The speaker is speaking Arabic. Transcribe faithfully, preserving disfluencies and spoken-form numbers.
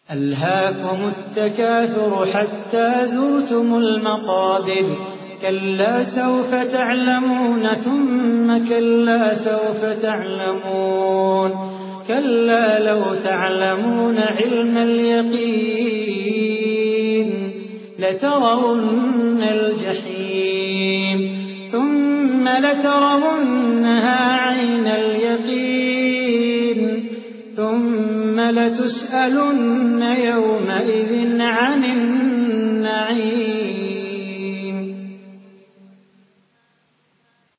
ألهاكم التكاثر حتى زرتم المقابر كلا سوف تعلمون ثم كلا سوف تعلمون كلا لو تعلمون علم اليقين لترون الجحيم ثم لترونها عين اليقين ثم لتسألن يومئذ عن النعيم.